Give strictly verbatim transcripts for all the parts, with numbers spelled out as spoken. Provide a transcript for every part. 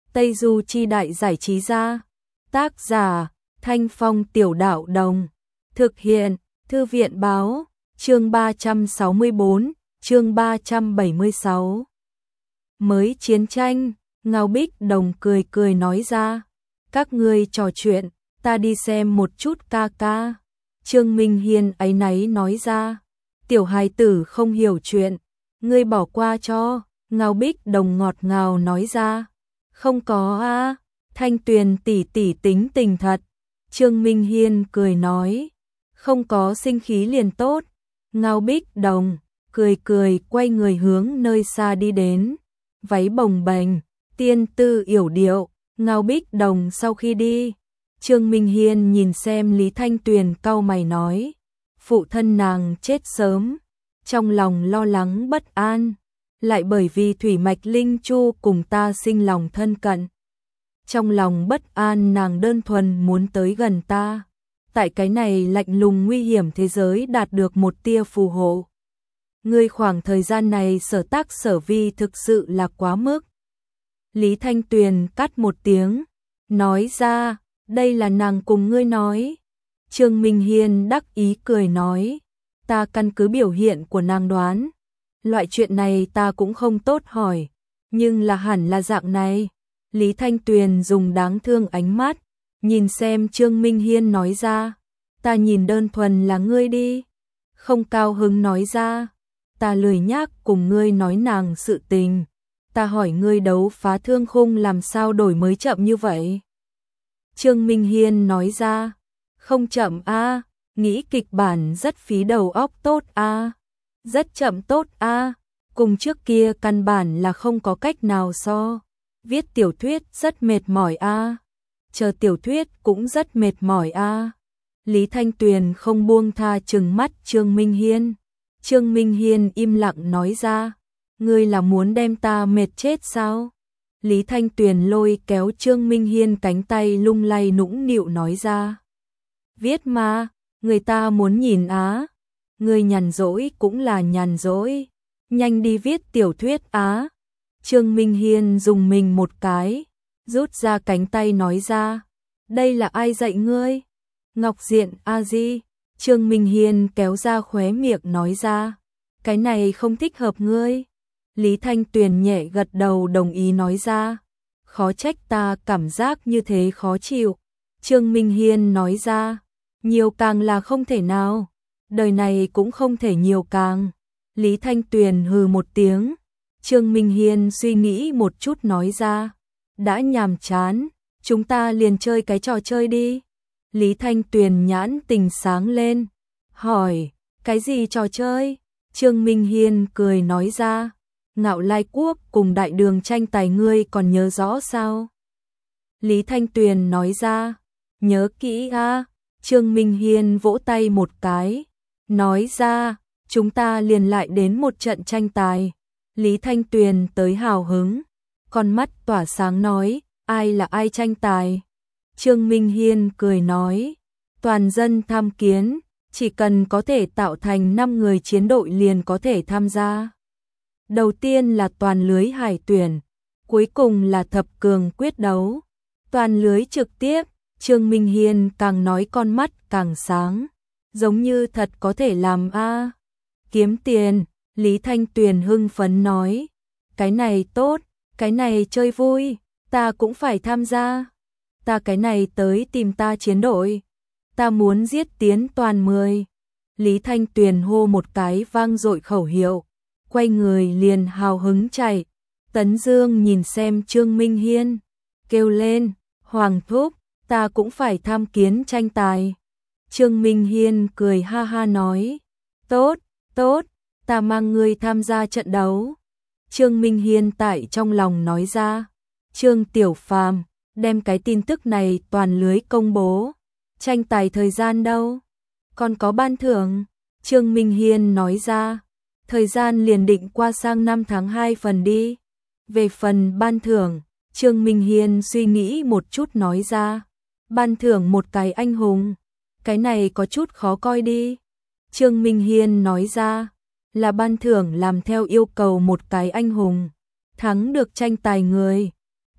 Tây Du Chi Đại Giải Trí Gia. Tác giả Thanh Phong Tiểu Đạo Đồng. Thực hiện Thư viện Báo. Chương ba trăm sáu mươi bốn, chương ba trăm bảy mươi sáu. Mới chiến tranh, Ngao Bích Đồng cười cười nói ra. Các ngươi trò chuyện, ta đi xem một chút ca ca. Trương Minh Hiên áy náy nói ra. Tiểu hài tử không hiểu chuyện, ngươi bỏ qua cho. Ngao Bích Đồng ngọt ngào nói ra. Không có a, Thanh Tuyền tỷ tỷ tính tình thật. Trương Minh Hiên cười nói. Không có sinh khí liền tốt. Ngao Bích Đồng cười cười quay người hướng nơi xa đi đến. Váy bồng bềnh, tiên tư yểu điệu. Ngao Bích Đồng sau khi đi, Trương Minh Hiên nhìn xem Lý Thanh Tuyền cau mày nói. Phụ thân nàng chết sớm, trong lòng lo lắng bất an, lại bởi vì Thủy Mạch Linh Chu cùng ta sinh lòng thân cận. Trong lòng bất an nàng đơn thuần muốn tới gần ta, tại cái này lạnh lùng nguy hiểm thế giới đạt được một tia phù hộ. Ngươi khoảng thời gian này sở tác sở vi thực sự là quá mức. Lý Thanh Tuyền cắt một tiếng, nói ra, đây là nàng cùng ngươi nói. Trương Minh Hiên đắc ý cười nói, ta căn cứ biểu hiện của nàng đoán. Loại chuyện này ta cũng không tốt hỏi, nhưng là hẳn là dạng này. Lý Thanh Tuyền dùng đáng thương ánh mắt, nhìn xem Trương Minh Hiên nói ra, ta nhìn đơn thuần là ngươi đi. Không cao hứng nói ra, ta lười nhác cùng ngươi nói nàng sự tình. Ta hỏi ngươi đấu phá thương khung làm sao đổi mới chậm như vậy? Trương Minh Hiên nói ra, không chậm a, nghĩ kịch bản rất phí đầu óc tốt a, rất chậm tốt a, cùng trước kia căn bản là không có cách nào so. Viết tiểu thuyết rất mệt mỏi a, chờ tiểu thuyết cũng rất mệt mỏi a. Lý Thanh Tuyền không buông tha trừng mắt Trương Minh Hiên. Trương Minh Hiên im lặng nói ra, ngươi là muốn đem ta mệt chết sao? Lý Thanh Tuyền lôi kéo Trương Minh Hiên cánh tay lung lay nũng nịu nói ra. Viết mà, người ta muốn nhìn á. Ngươi nhàn rỗi cũng là nhàn rỗi. Nhanh đi viết tiểu thuyết á. Trương Minh Hiên dùng mình một cái, rút ra cánh tay nói ra. Đây là ai dạy ngươi? Ngọc Diện A Di. Trương Minh Hiên kéo ra khóe miệng nói ra. Cái này không thích hợp ngươi. Lý Thanh Tuyền nhẹ gật đầu đồng ý nói ra. Khó trách ta cảm giác như thế khó chịu. Trương Minh Hiên nói ra. Nhiều càng là không thể nào. Đời này cũng không thể nhiều càng. Lý Thanh Tuyền hừ một tiếng. Trương Minh Hiên suy nghĩ một chút nói ra. Đã nhàm chán, chúng ta liền chơi cái trò chơi đi. Lý Thanh Tuyền nhãn tình sáng lên. Hỏi, cái gì trò chơi? Trương Minh Hiên cười nói ra. Ngạo Lai Quốc cùng Đại Đường tranh tài ngươi còn nhớ rõ sao? Lý Thanh Tuyền nói ra. Nhớ kỹ a. Trương Minh Hiên vỗ tay một cái. Nói ra, chúng ta liền lại đến một trận tranh tài. Lý Thanh Tuyền tới hào hứng. Con mắt tỏa sáng nói, ai là ai tranh tài? Trương Minh Hiên cười nói, toàn dân tham kiến, chỉ cần có thể tạo thành năm người chiến đội liền có thể tham gia. Đầu tiên là toàn lưới hải tuyển, cuối cùng là thập cường quyết đấu. Toàn lưới trực tiếp, Trương Minh Hiên càng nói con mắt càng sáng, giống như thật có thể làm a. Kiếm tiền, Lý Thanh Tuyền hưng phấn nói, cái này tốt, cái này chơi vui, ta cũng phải tham gia. Ta cái này tới tìm ta chiến đội, ta muốn giết tiến toàn mười. Lý Thanh Tuyền hô một cái vang dội khẩu hiệu, quay người liền hào hứng chạy. Tấn Dương nhìn xem Trương Minh Hiên, kêu lên, Hoàng thúc, ta cũng phải tham kiến tranh tài. Trương Minh Hiên cười ha ha nói, tốt, tốt, ta mang ngươi tham gia trận đấu. Trương Minh Hiên tại trong lòng nói ra, Trương Tiểu Phàm, đem cái tin tức này toàn lưới công bố. Tranh tài thời gian đâu? Còn có ban thưởng? Trương Minh Hiên nói ra, thời gian liền định qua sang năm tháng hai phần đi. Về phần ban thưởng, Trương Minh Hiên suy nghĩ một chút nói ra, ban thưởng một cái anh hùng. Cái này có chút khó coi đi. Trương Minh Hiên nói ra, là ban thưởng làm theo yêu cầu một cái anh hùng, thắng được tranh tài người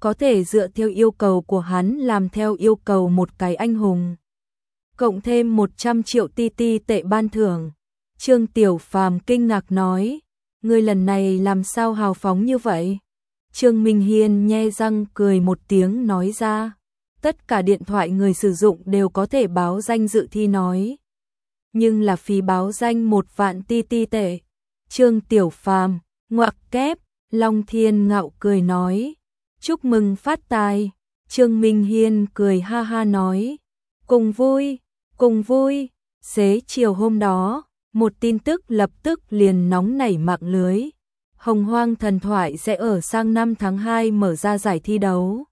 có thể dựa theo yêu cầu của hắn làm theo yêu cầu một cái anh hùng. Cộng thêm một trăm triệu ti ti tệ ban thưởng. Trương Tiểu Phàm kinh ngạc nói, ngươi lần này làm sao hào phóng như vậy? Trương Minh Hiên nhe răng cười một tiếng nói ra, tất cả điện thoại người sử dụng đều có thể báo danh dự thi nói. Nhưng là phí báo danh một vạn ti ti tệ. Trương Tiểu Phàm, ngoặc kép, Long Thiên Ngạo cười nói, chúc mừng phát tài. Trương Minh Hiên cười ha ha nói, cùng vui, cùng vui. Xế chiều hôm đó, một tin tức lập tức liền nóng nảy mạng lưới. Hồng Hoang Thần Thoại sẽ ở sang năm tháng hai mở ra giải thi đấu.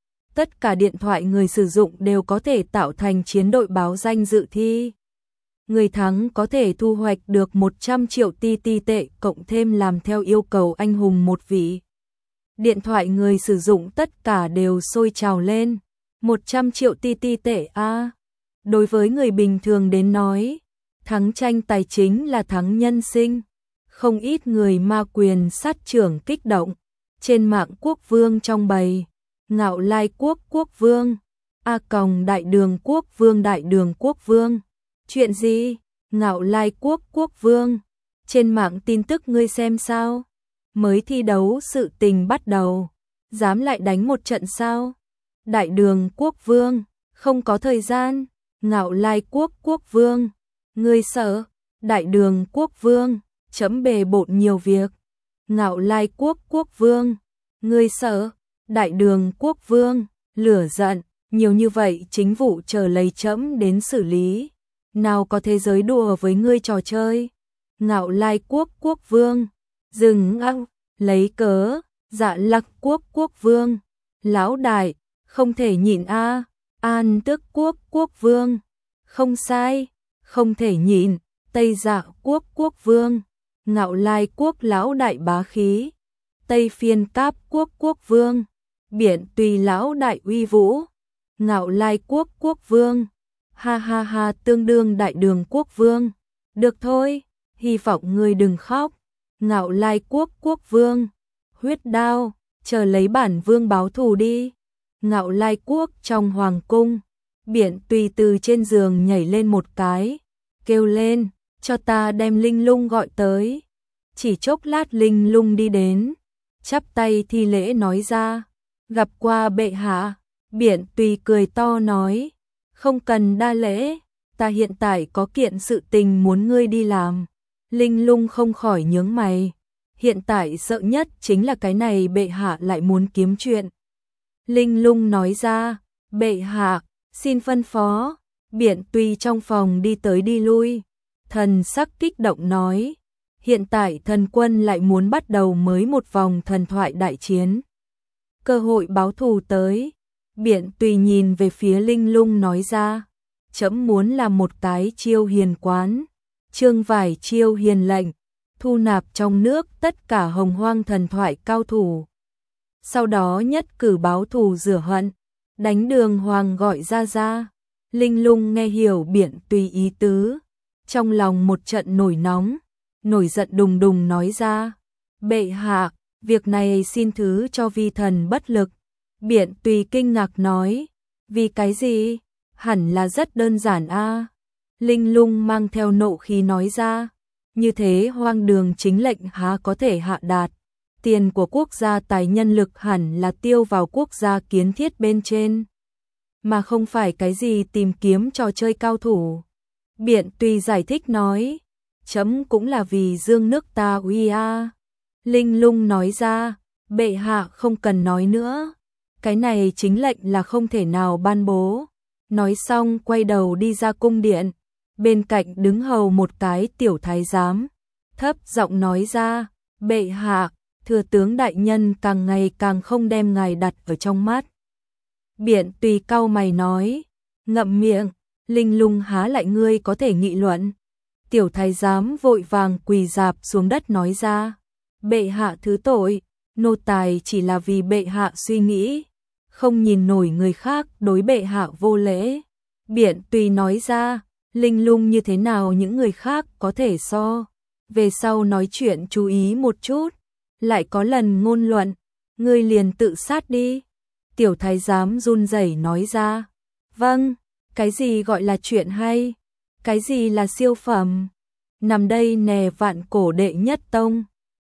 Tất cả điện thoại người sử dụng đều có thể tạo thành chiến đội báo danh dự thi. Người thắng có thể thu hoạch được một trăm triệu ti ti tệ cộng thêm làm theo yêu cầu anh hùng một vị. Điện thoại người sử dụng tất cả đều sôi trào lên. một trăm triệu ti ti tệ a. À. Đối với người bình thường đến nói, thắng tranh tài chính là thắng nhân sinh. Không ít người ma quyền sát trưởng kích động. Trên mạng quốc vương trong bầy, Ngạo Lai quốc quốc vương, A Còng đại đường quốc vương đại đường quốc vương. Chuyện gì? Ngạo Lai quốc quốc vương. Trên mạng tin tức ngươi xem sao? Mới thi đấu sự tình bắt đầu. Dám lại đánh một trận sao? Đại đường quốc vương. Không có thời gian. Ngạo Lai quốc quốc vương. Ngươi sợ? Đại đường quốc vương. Chấm bề bộn nhiều việc. Ngạo Lai quốc quốc vương. Ngươi sợ? Đại đường quốc vương. Lửa giận. Nhiều như vậy chính vụ chờ lấy chấm đến xử lý. Nào có thế giới đùa với ngươi trò chơi. Ngạo Lai quốc quốc vương. Dừng ngang, lấy cớ. Dạ Lặc quốc quốc vương. Lão đại, không thể nhịn a. An Tức quốc quốc vương. Không sai, không thể nhịn. Tây Dạ quốc quốc vương. Ngạo Lai quốc lão đại bá khí. Tây Phiên Cáp quốc quốc vương. Biển Tùy lão đại uy vũ. Ngạo Lai quốc quốc vương. Ha ha ha, tương đương đại đường quốc vương. Được thôi, hy vọng ngươi đừng khóc. Ngạo Lai quốc quốc vương. Huyết đao, chờ lấy bản vương báo thù đi. Ngạo Lai quốc trong hoàng cung. Biển Tùy từ trên giường nhảy lên một cái, kêu lên, cho ta đem Linh Lung gọi tới. Chỉ chốc lát Linh Lung đi đến, chắp tay thi lễ nói ra, gặp qua bệ hạ. Biển Tùy cười to nói, không cần đa lễ, ta hiện tại có kiện sự tình muốn ngươi đi làm. Linh Lung không khỏi nhướng mày, hiện tại sợ nhất chính là cái này bệ hạ lại muốn kiếm chuyện. Linh Lung nói ra, bệ hạ, xin phân phó. Biển Tùy trong phòng đi tới đi lui, thần sắc kích động nói, hiện tại thần quân lại muốn bắt đầu mới một vòng thần thoại đại chiến. Cơ hội báo thù tới. Biển Tùy nhìn về phía Linh Lung nói ra, trẫm muốn làm một cái chiêu hiền quán, trương vải chiêu hiền lệnh, thu nạp trong nước tất cả hồng hoang thần thoại cao thủ. Sau đó nhất cử báo thù rửa hận, đánh Đường Hoàng gọi ra ra. Linh Lung nghe hiểu Biển Tùy ý tứ, trong lòng một trận nổi nóng, nổi giận đùng đùng nói ra, bệ hạ, việc này xin thứ cho vi thần bất lực. Biển Tùy kinh ngạc nói, vì cái gì? Hẳn là rất đơn giản a. À. Linh Lung mang theo nộ khí nói ra, như thế hoang đường chính lệnh há có thể hạ đạt. Tiền của quốc gia tài nhân lực hẳn là tiêu vào quốc gia kiến thiết bên trên, mà không phải cái gì tìm kiếm trò chơi cao thủ. Biển Tùy giải thích nói, chấm cũng là vì dương nước ta uy a. Linh Lung nói ra, bệ hạ không cần nói nữa, cái này chính lệnh là không thể nào ban bố. Nói xong quay đầu đi ra cung điện, bên cạnh đứng hầu một cái tiểu thái giám, thấp giọng nói ra, bệ hạ, thừa tướng đại nhân càng ngày càng không đem ngài đặt ở trong mắt. Biển Tùy cau mày nói, ngậm miệng. Linh Lung há lại ngươi có thể nghị luận. Tiểu thái giám vội vàng quỳ rạp xuống đất nói ra, bệ hạ thứ tội, nô tài chỉ là vì bệ hạ suy nghĩ, không nhìn nổi người khác đối bệ hạ vô lễ. Biển Tùy nói ra, Linh Lung như thế nào những người khác có thể so, về sau nói chuyện chú ý một chút, lại có lần ngôn luận, ngươi liền tự sát đi. Tiểu thái giám run rẩy nói ra. Vâng, cái gì gọi là chuyện hay? Cái gì là siêu phẩm? Nằm đây nè vạn cổ đệ nhất tông.